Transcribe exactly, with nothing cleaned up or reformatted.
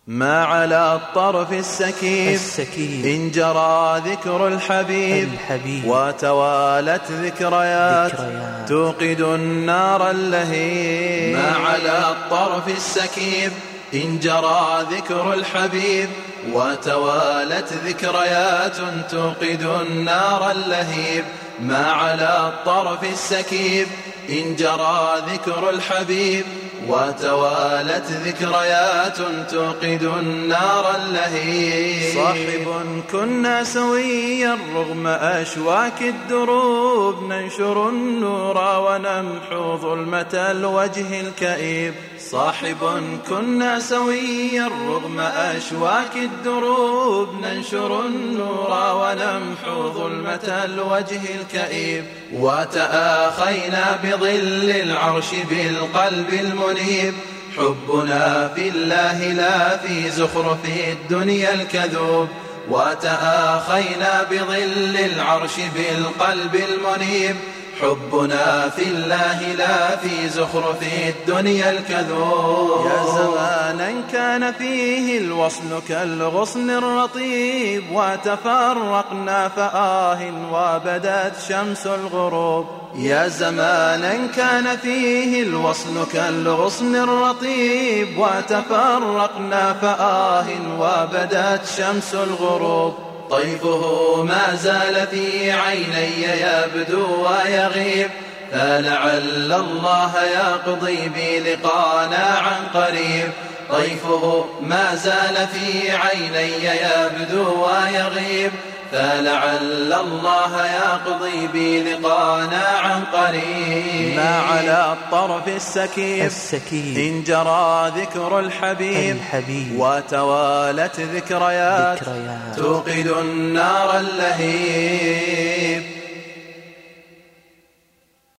ما على الطرف السكيب, السكيب إن جرى ذكر الحبيب, الحبيب وتوالت ذكريات, ذكريات توقد النار اللهيب. ما على الطرف السكيب, إن جرى ذكر الحبيب, وتوالت ذكريات, توقد النار اللهيب. ما على الطرف السكيب, إن جرى ذكر الحبيب, وتوالت ذكريات, توقد النار اللهيب. صاحب كنا سويا رغم أشواك الدروب, ننشر النور ونمحو ظلمة الوجه الكئيب. صاحب كنا سويا رغم أشواك الدروب, ننشر النور ونمحو ظلمة الوجه الكئيب. وتآخينا بظل العرش بالقلب المنيب, حبنا في الله لا في زخرف الدنيا الكذوب. وتآخينا بظل العرش بالقلب المنيب, حبنا في الله لا في زخرف الدنيا الكذوب. يا زمانا كان فيه الوصل كالغصن الرطيب, وتفرقنا فآه وبدت شمس الغروب. يا زمانا كان فيه الوصل كالغصن الرطيب, وتفرقنا فآه وبدت شمس الغروب. طيفه ما زال في عيني يبدو ويغيب, فلعل الله يقضي بلقانا عن قريب. طيفه ما زال في عيني يبدو ويغيب, فلعل الله يقضي بلقانا عن قريب. ما على الطرف السكيب, السكيب إن جرى ذكر الحبيب, الحبيب وتوالت ذكريات, ذكريات توقد النار اللهيب.